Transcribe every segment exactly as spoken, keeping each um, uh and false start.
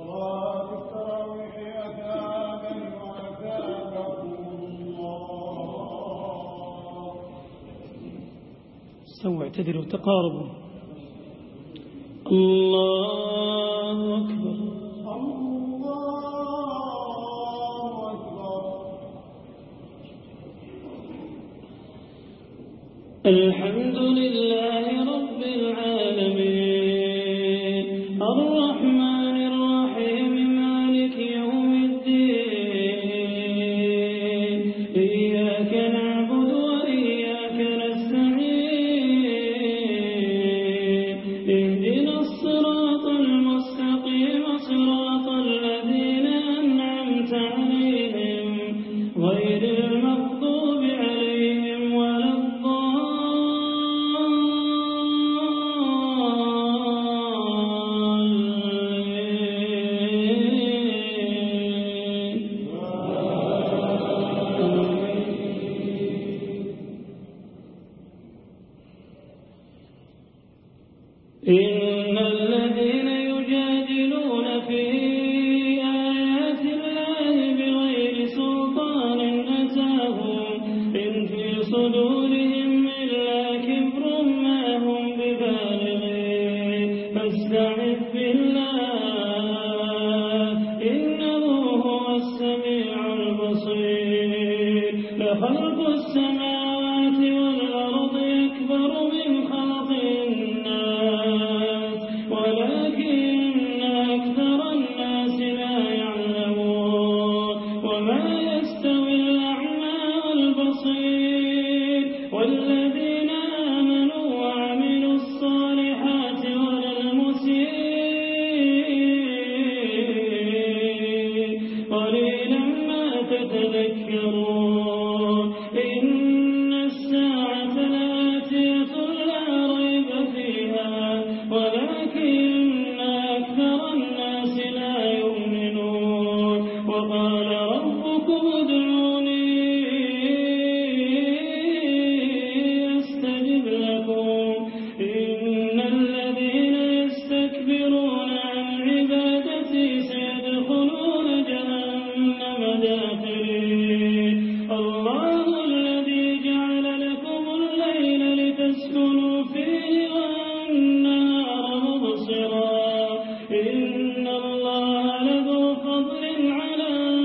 استووا اعتدلوا تقاربوا. الله أكبر. الله أكبر. الحمد لله رب العالمين الرحمن الرحيم مالك يوم الدين إياك نعبد وإياك نستعين اهدنا الصراط المستقيم صراط الذين أنعمت عليهم غير المغضوب عليهم ولا إن الذين يجادلون في آيات الله بغير سلطان أتاهم إن في صدورهم إلا كبر ما هم ببالغين فاستعذ بالله إنه هو السميع البصير لخلق السماوات والأرض أكبر من خلق الناس ولكن أكثر الناس لا يعلمون وما يستوي الأعمى والبصير والذين آمنوا وعملوا الصالحات ولا المسيء قليلا ما تتذكرون إن الساعة لآتية لا ريب فيها ولكن أكثر الناس لا يؤمنون وقال ربكم ادعوني أستجب لكم إن الذين يستكبرون عن عبادتي سيدخلون جهنم داخرين الله الذي جعل لكم الليل لتسكنوا فيه والنهار مبصرا إن الله لذو فضل على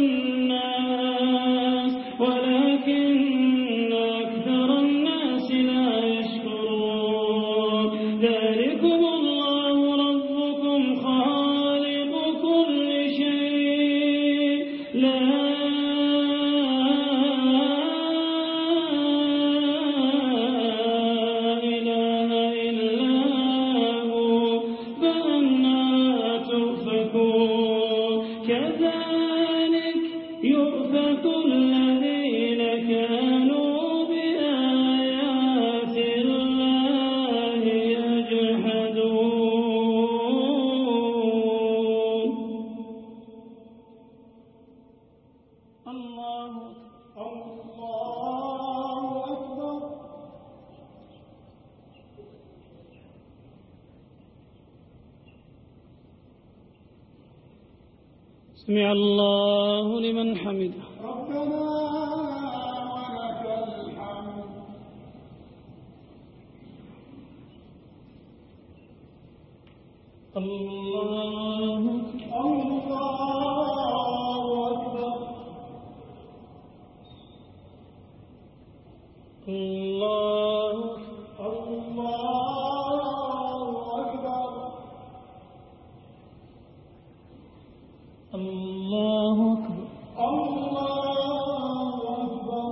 الناس ولكن أكثر الناس لا يشكرون ذلكم الله ربكم خالق كل شيء لا إله إلا هو فأنا تؤفكون كذلك يؤفك الذين كانوا بآيات الله يجحدون. الله الله أكبر. سمع الله لمن حمده ربنا ولك الحمد. الله الله أكبر. الله الله أكبر. الله أكبر. الله أكبر.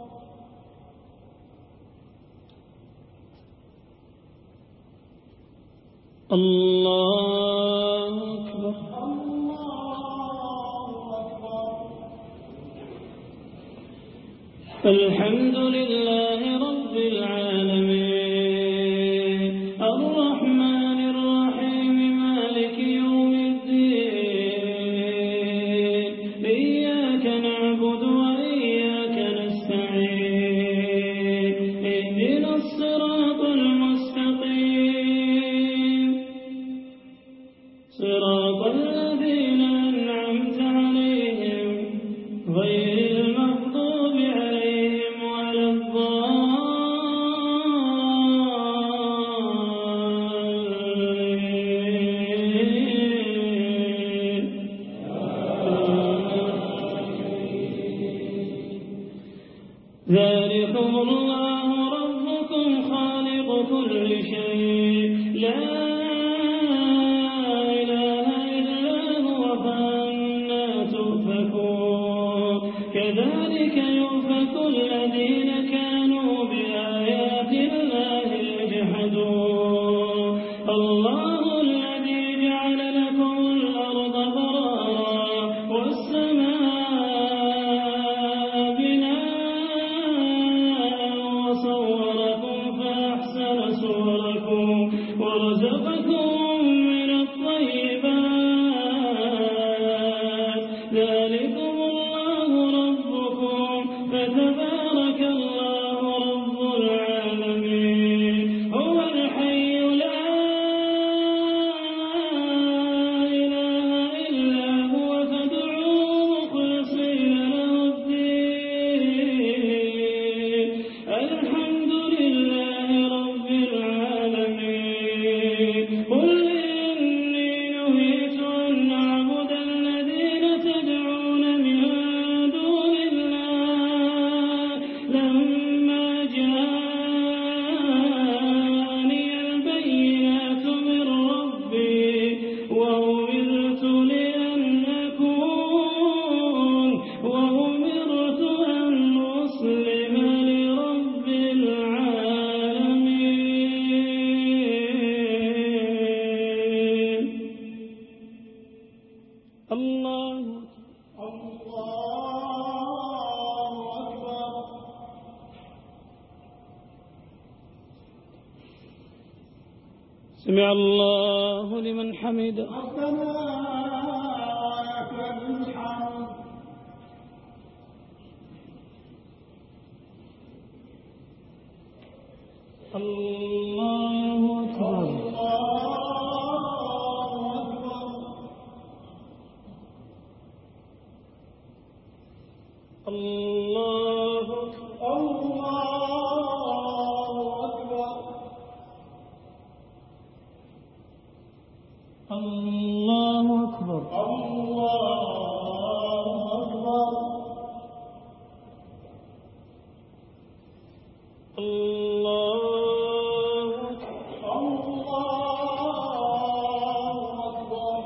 الله أكبر. الله أكبر. الحمد لله رب العالمين الرحمن الرحيم مالك يوم الدين إياك نعبد وإياك نستعين اهدنا الصراط المستقيم صراط صراط الذين أنعمت عليهم غير المغضوب عليهم ولا الضالين. ذلكم الله ربكم خالق كل شيء لا إله إلا هو فأنى تؤفكون. كذلك يؤفك الذين كانوا بآيات الله يجحدون. الله الذي جعل لكم الأرض قرارا والسماء بناء وصوركم فأحسن صوركم ورزقكم من الطيبات. ذلكم الله ربكم فتبارك الله رب العالمين. هو الحي لا إله إلا هو فادعوه مخلصين له الدين. الحمد لله رب العالمين. قل إني نهيت أن أعبد الذين تدعون من دون الله لما جاءني البينات من ربي وأمرت لأن أكون وأمرت أن أسلم لرب العالمين. الله الله أكبر. سمع الله لمن حمده. ربنا لك الحمد. الله أكبر. الله أكبر. الله أكبر. الله أكبر. الله أكبر.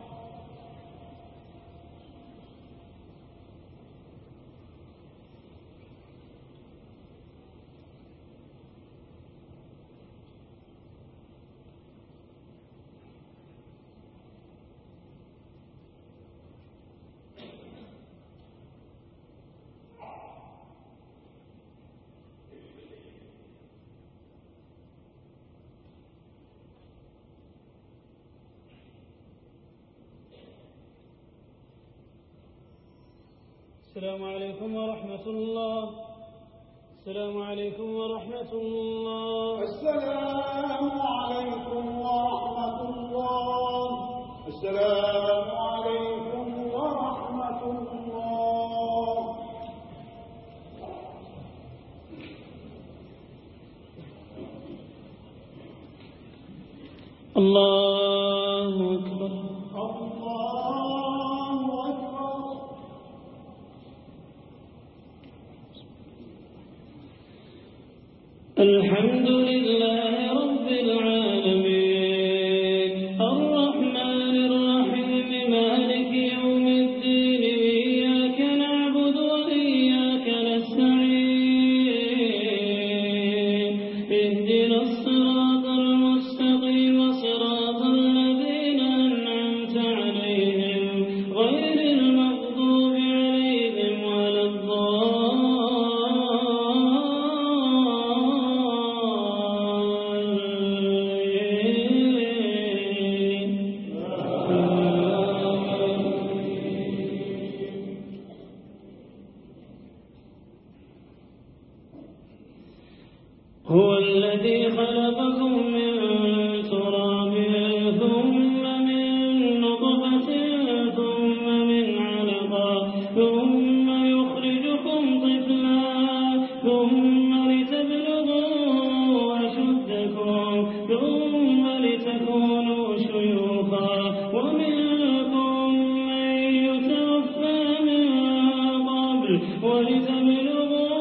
السلام عليكم ورحمة الله. السلام عليكم ورحمة الله. السلام عليكم ورحمة الله. السلام عليكم ورحمة الله. الله أكبر. الله أكبر. الحمد لله رب العالمين الرحمن الرحيم مالك يوم الدين إياك نعبد وإياك نستعين اهدنا الصراط المستقيم صراط الذين أنعمت عليهم غير المغضوب عليهم ولا الضالين. ولتبلغوا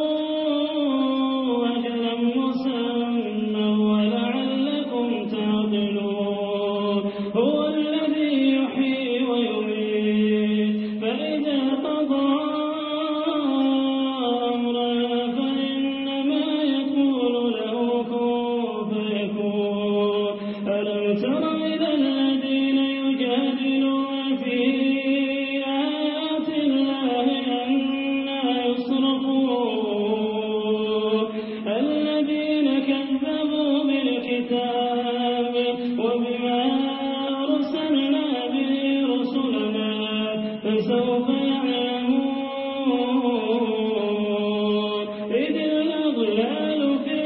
أجلا مسمى ولعلكم تعقلون هو الذي يحيي ويميت فإذا قضى أمرا فإنما يقول له كن فيكون ألم تر إلى الذين يجادلون في آيات الله أنى يصرفون الذين كذبوا بالكتاب وبما أرسلنا به رسلنا فسوف يعلمون إذ الأغلال في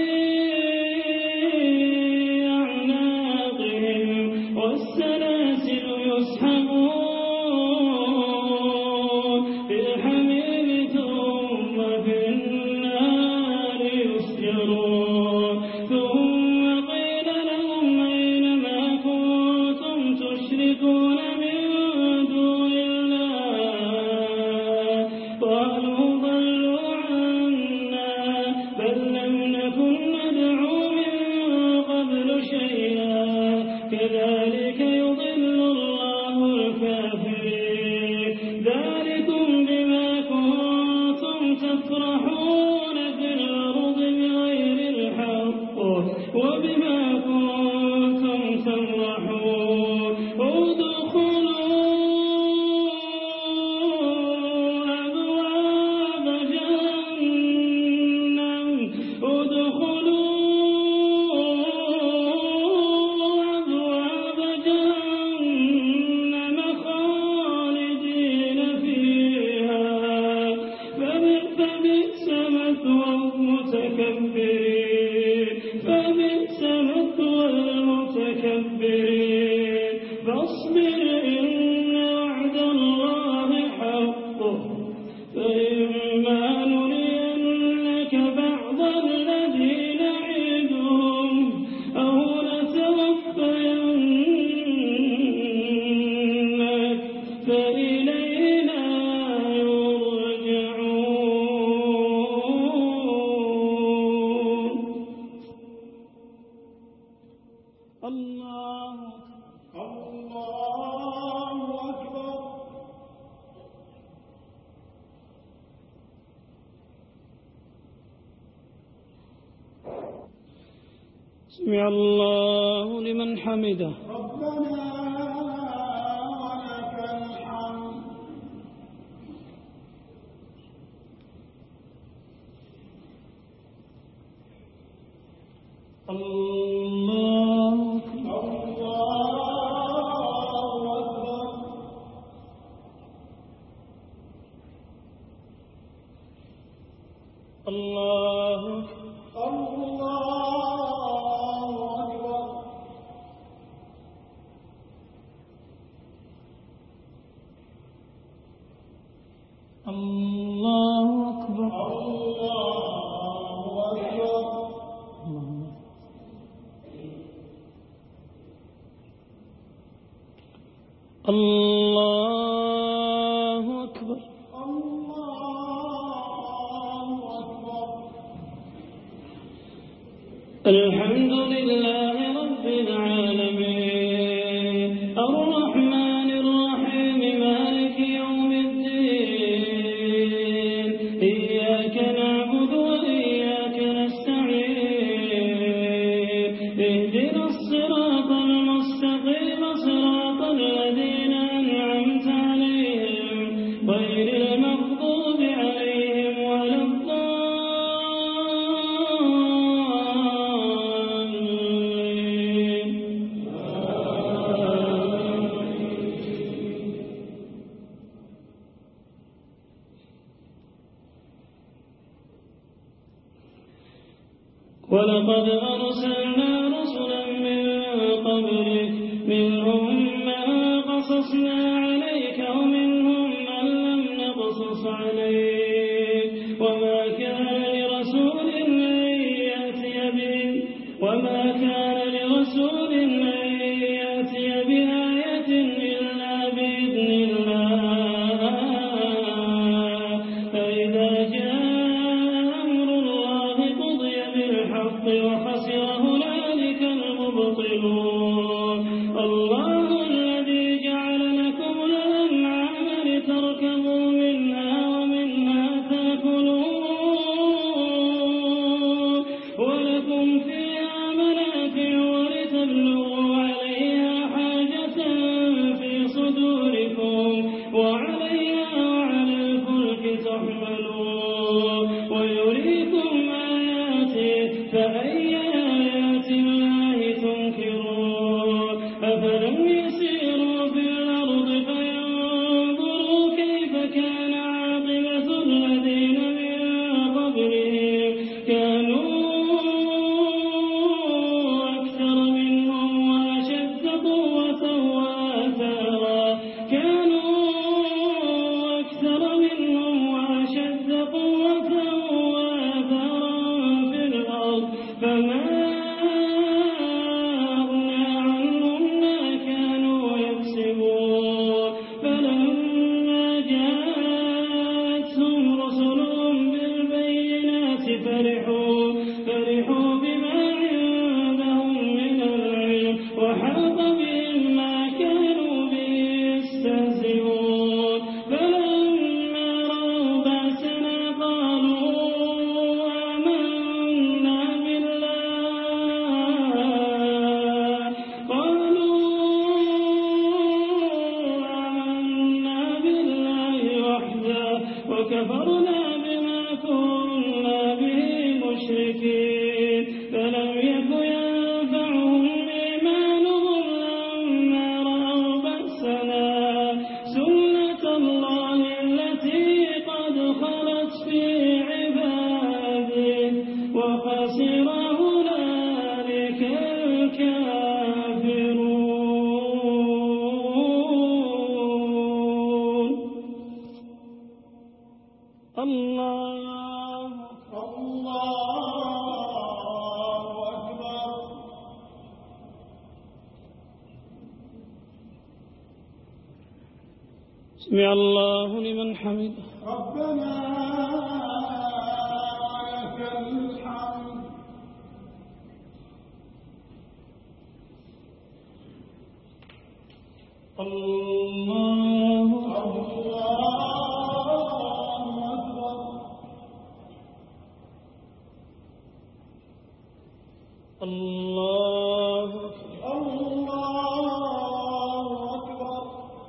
أعناقهم والسلاسل يسحبون في الحميم ثم في النار يسجرون ثم قيل لهم أين ما كنتم تشركون من دون الله قالوا ضلوا عنا بل لم نكن ندعو من قبل شيئا كذلك يضل الله الكافرين ذلكم بما كنتم تفرحون في الأرض بغير الحق وبما كنتم تمرحون ادخلوا أبواب جهنم ادخلوا أبواب جهنم خالدين فيها فبئس مثوى المتكبرين فبئس مثوى المتكبرين فاصبر إن وعد الله حق فإما نرينك بعض الذي نعدهم أو نتوفينك فإلينا يرجعون الله الله أكبر. سمع الله لمن حمده ربنا ولك الحمد. الله الله أكبر. الله الله أكبر. الله أكبر. الحمد لله رب العالمين الرحمن الرحيم مالك يوم الدين إياك نعبد وإياك نستعين اهدنا الصراط المستقيم صراط الذين أنعمت عليهم غير المغضوب عليهم ولا الضالين. ولقد أرسلنا رسلا من قبلك منهم من قصصنا عليك ومنهم من لم نقصص عليك وما كان لرسول أن يأتي به وما كان لرسول أن يأتي بآية إلا بإذن الله فإذا وكفرنا بما كنا به مشركين فلم يك ينفعهم إيمانهم لما رأوا بأسنا سنة الله التي قد خلت في عباده وخسر هنالك الكافرون. الله الله أكبر. سمع الله لمن حمده. ربنا لك الحمد. الله الله أكبر.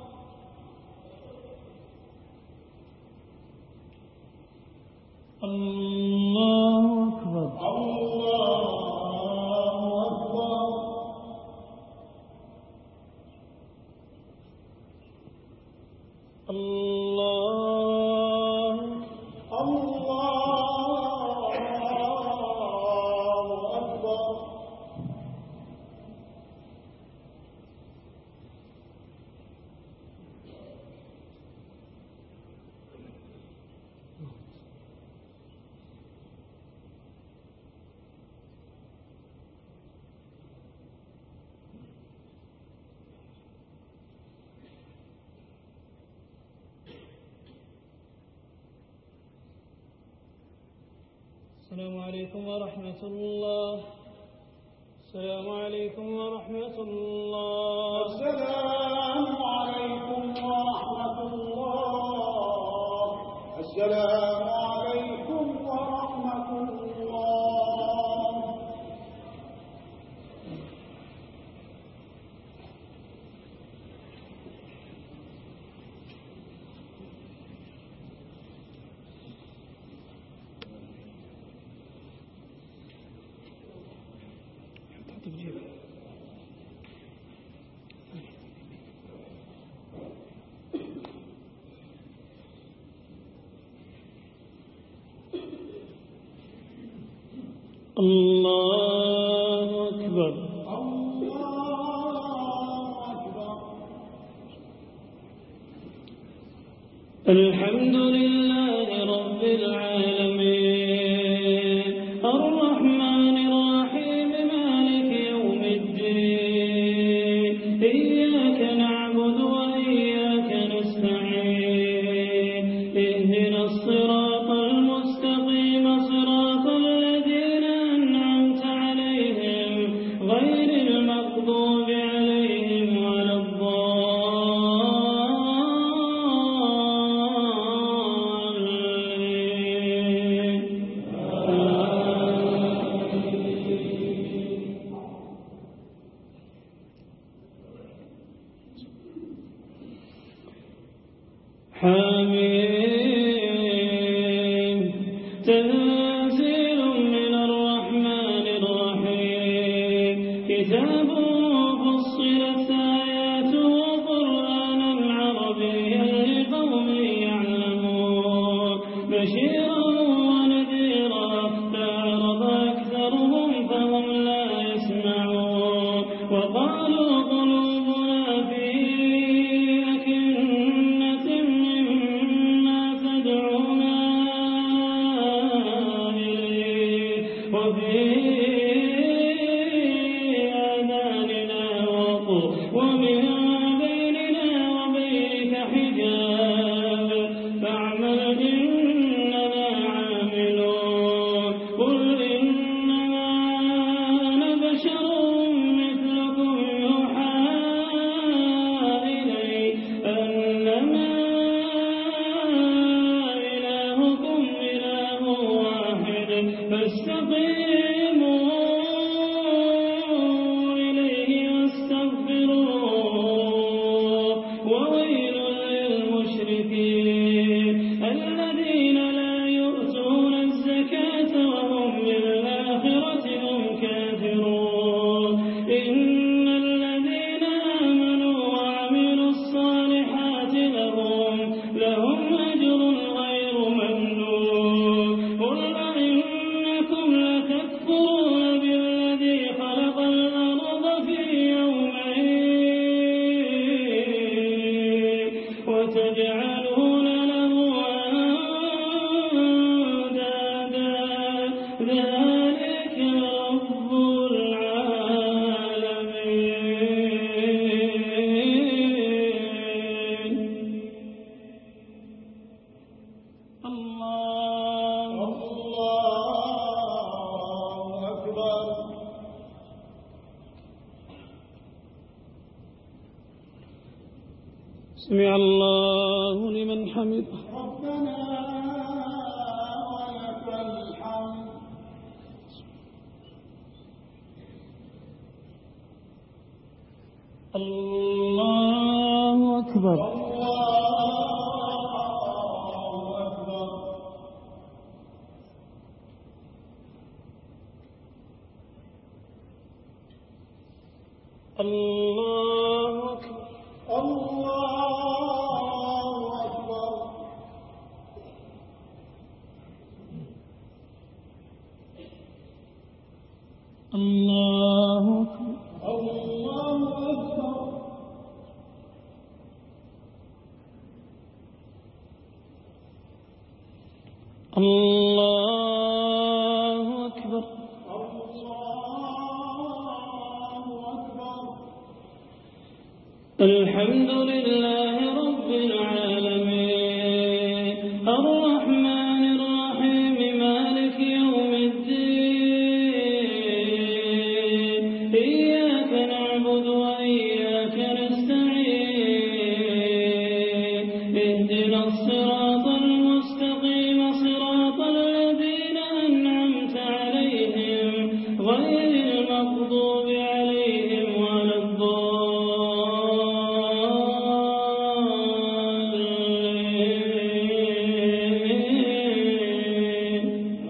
الله أكبر. الله أكبر. السلام عليكم ورحمة الله. السلام عليكم ورحمة الله. السلام عليكم ورحمة الله. السلام عليكم ورحمة الله. الله أكبر. الله أكبر. الحمد لله رب العالمين الرحمن الرحيم مالك يوم الدين إياك نعبد وإياك نستعين اهدنا الصراط المستقيم صراط الذين أنعمت عليهم غير المغضوب عليهم ولا الضالين. حميم تنزيل من الرحمن الرحيم كتاب فصلت آياته قرآنا عربيا لقوم يعلمون بشيرا ونذيرا فأعرض أكثرهم فهم لا يسمعون وقالوا قلوبنا في أكنة مما تدعونا إليه وفي آذاننا وقر ومن بيننا وبينك حجاب فاعمل إننا عاملون قل إنما أنا بشر مثلكم يوحى إلي أنما إلهكم إله واحد فاستقيموا إليه واستغفروه وويل للمشركين الذين تجعلون له أندادا ذلك رب العالمين. الله الله أكبر. سمع الله لمن حمده. ربنا ولك الحمد. الله أكبر. الله أكبر. الله أكبر. الله أكبر. الله أكبر. الله أكبر. الله أكبر. الحمد لله رب العالمين الرحمن الرحيم مالك يوم الدين إياك نعبد وإياك نستعين اهدنا الصراط المستقيم صراط الذين أنعمت عليهم غير المغضوب عليهم ولا الضالين.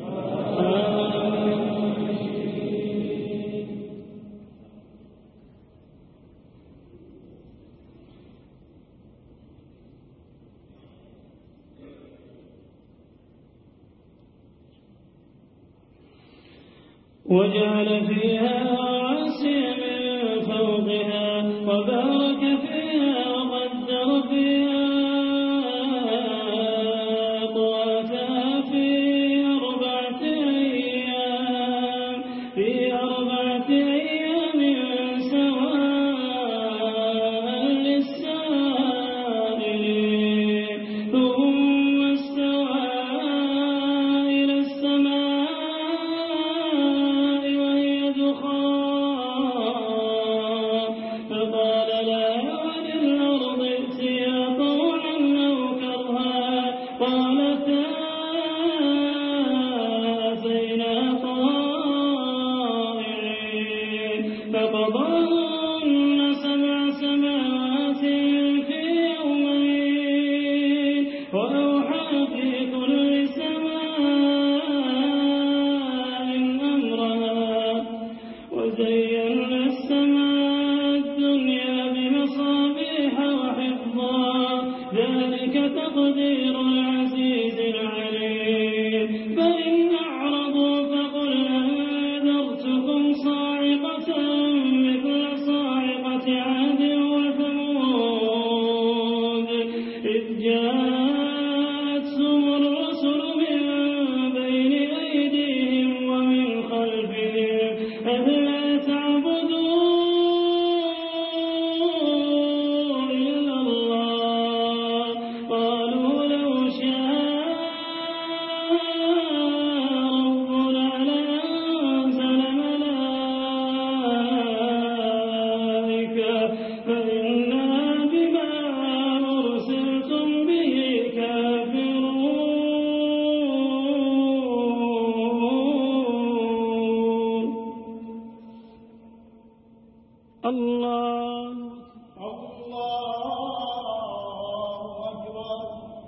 وجعل فيها رواسي من فوقها وبارك فيها وقدر فيها أقواتها في أربعة أيام في أربعة أيام سواء للسائلين. ثم استوى إلى السماء فقال لا وللأرض ائتيا طوعا أو كرها قالتا أتينا طائعين. فقضاهن سبع سماوات في يومين وأوحى في كل سماء أمرها وزينا السماء الدنيا بمصابيح وحفظا ذلك تقدير العزيز العليم. فإن أعرضوا فقل أنذرتكم صاعقة مثل صاعقة عاد وثمود إذ جاءتهم الرسل من بين أيديهم ومن خلفهم ألا تعبدوا إلا الله قالوا لو شاء ربنا لأنزل ملائكة فإنا بما أرسلتم به كافرون. الله الله أكبر.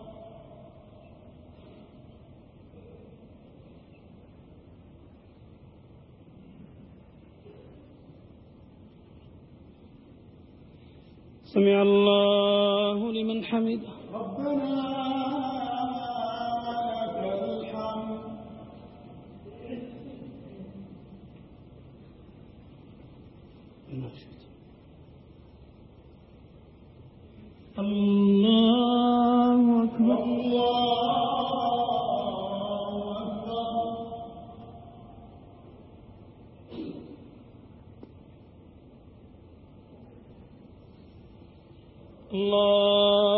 سمع الله لمن حمده. ربنا ولك الحمد. الله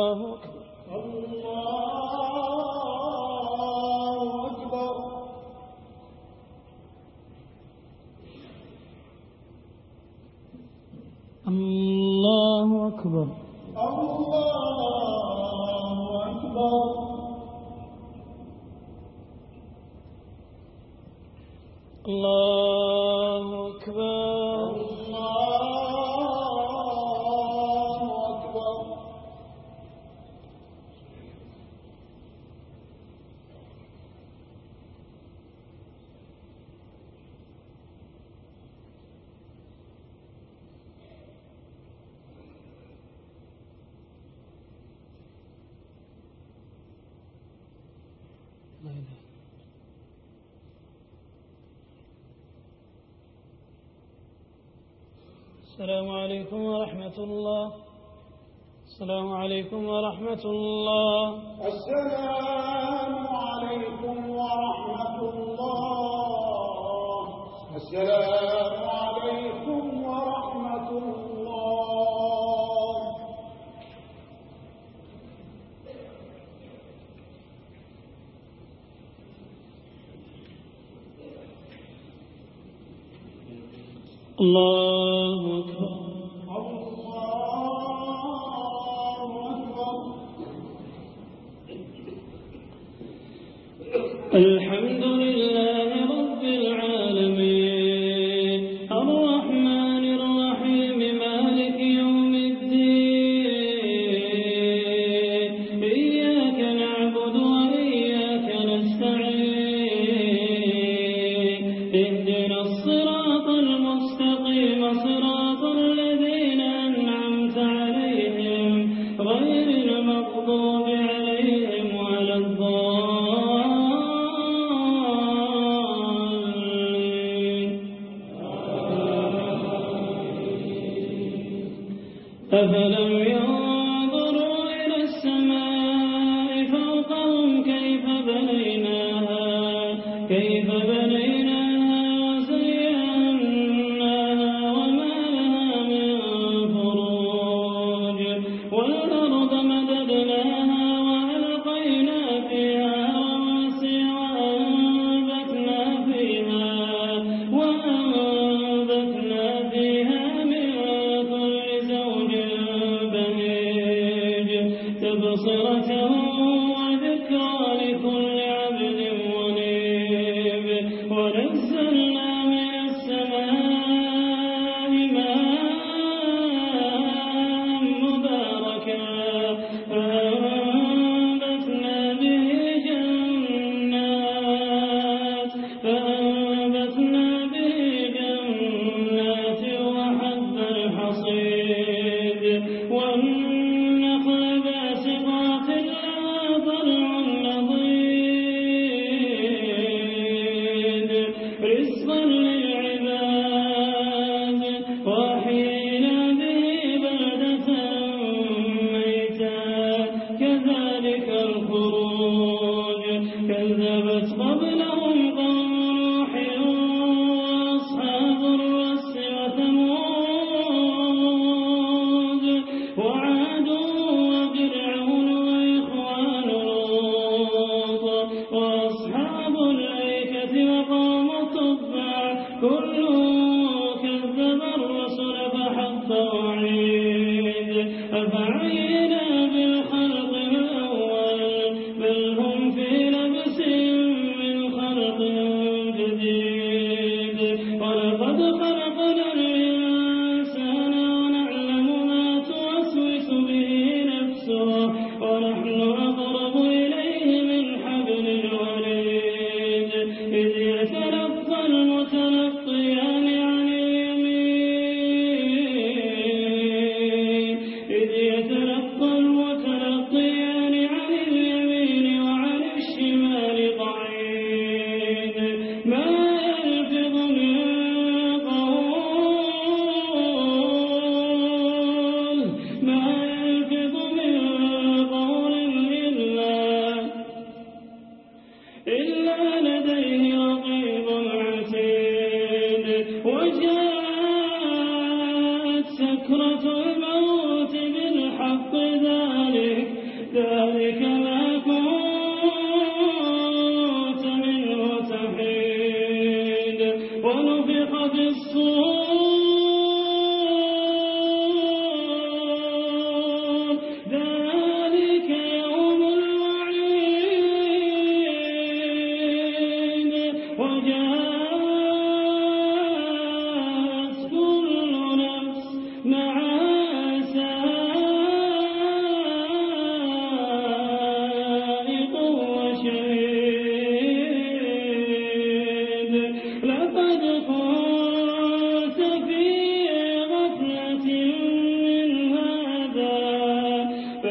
الله أكبر الله أكبر الله أكبر الله أكبر الله أكبر السلام عليكم ورحمة الله. السلام عليكم ورحمة الله. السلام عليكم ورحمة الله. السلام عليكم ورحمة الله. الله أكبر. الحمد لله رب العالمين الرحمن الرحيم مالك يوم الدين إياك نعبد وإياك نستعين اهدنا الصراط المستقيم صراط الذين أنعمت عليهم غير المغضوب عليهم ولا الضالين. أفلم ينظروا إلى السماء فوقهم كيف بنيناها كيف بنيناها وزيناها وما لها من فروج والأرض مددناها وألقينا فيها رواسي وأنبتنا فيها وأنبتنا فيها من كل زوج بهيج تبصرة وذكرى لكل عبد منيب. ونزلنا من السماء ماء مباركا فأنبتنا به جنات فأنبتنا به جنات وحب الحصيد والنخل باسقات لها طلع نضيد رزقا للعباد وأحيينا به بلدة ميتا كذلك الخروج. كذبت قبلهم قوم نوح وأصحاب الرس وثمود وعاد وفرعون وإخوان لوط وأصحاب الأيكة وقوم تبع كل كذب الرسل فحق وعيد. أفعينا بالخلق الأول بل هم في لبس من خلق جديد. ولقد خلقنا الإنسان ونعلم ما توسوس به نفسه ونحن أقرب إليه من حبل الوريد. إذ يتلقى المتلقيان عن اليمين إذ يتلقى المتلقيان عن اليمين وعن الشمال قعيد. ما يلفظ من قول ما يلفظ من قول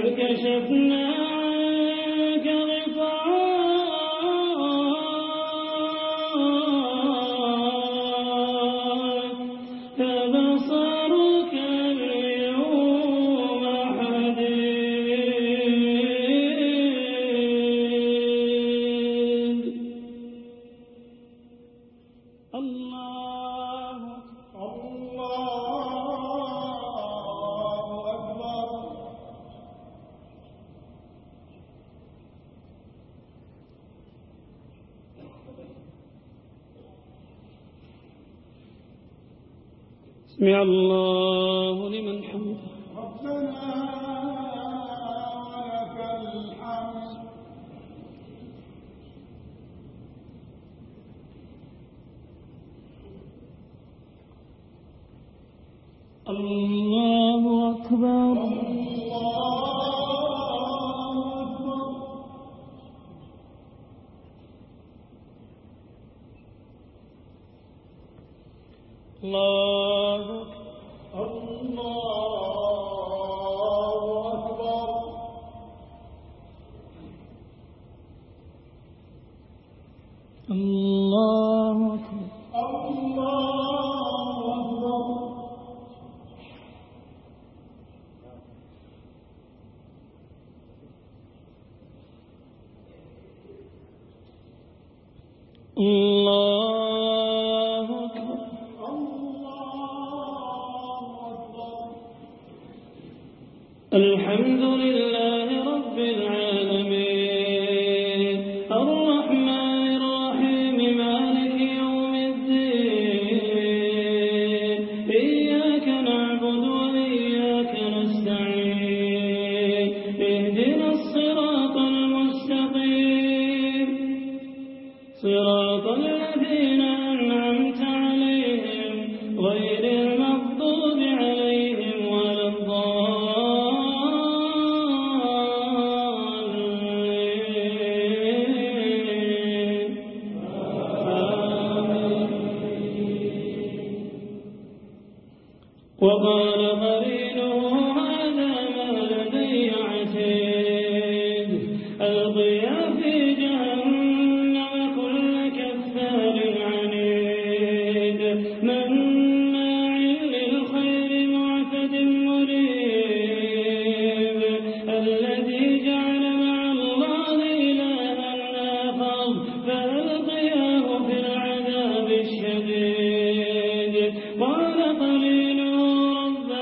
بل كشفنا عنك غطاءك فبصرك اليوم حديد. الله الله أكبر. سمع الله لمن حمده. ربنا ولك الحمد. الله أكبر. الله الله أكبر. الله أكبر. الله أكبر. الله أكبر. الله أكبر. الحمد لله رب العالمين الرحمن الرحيم مالك يوم الدين إياك نعبد وإياك نستعين اهدنا الصراط المستقيم صراط الذين أنعمت عليهم غير المغضوب عليهم ولا الضالين. آمين. وقال قرينه هذا ما لدي عتيد ألقيا في جهنم كل كفار عنيد مناع للخير معتد مريب الذي جعل مع الله إلها آخر فألقياه في العذاب الشديد. قال قرينه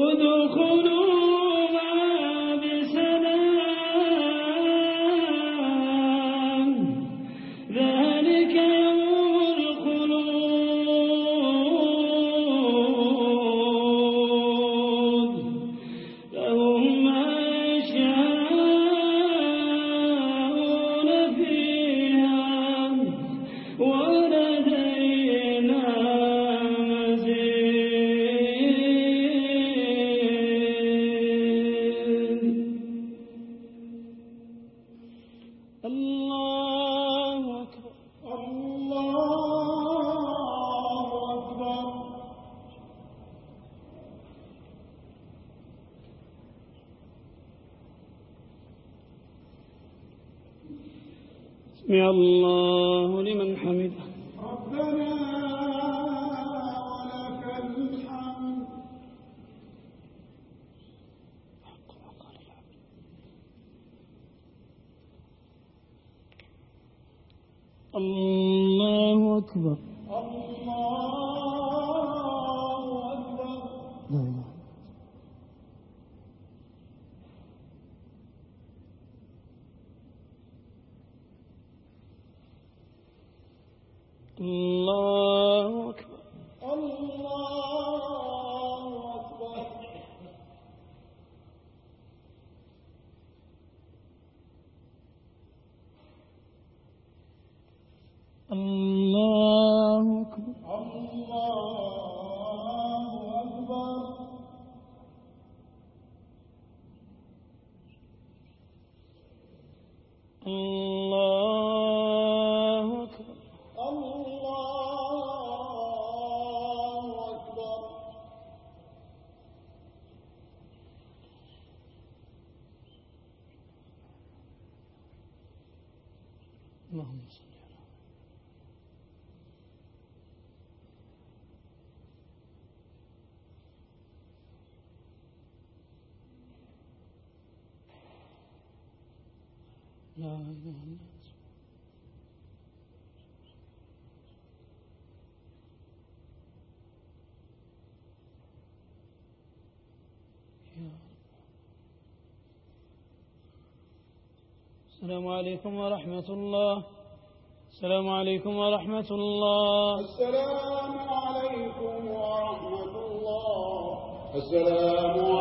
ادخلوها بسلام ذلك يوم الخلود لهم ما يشاءون فيها ولدينا مزيد. الله أكبر. الله أكبر. سمع الله لمن حمده. ربنا ولك الحمد. الله أكبر. الله أكبر. لا إله. الله أكبر. الله أكبر. الله أكبر. الله أكبر. الله أكبر. الله أكبر. اللهم صل على لا إله إلا أنت. يا رب. السلام عليكم ورحمة الله. السلام عليكم ورحمة الله. السلام عليكم ورحمة الله. السلام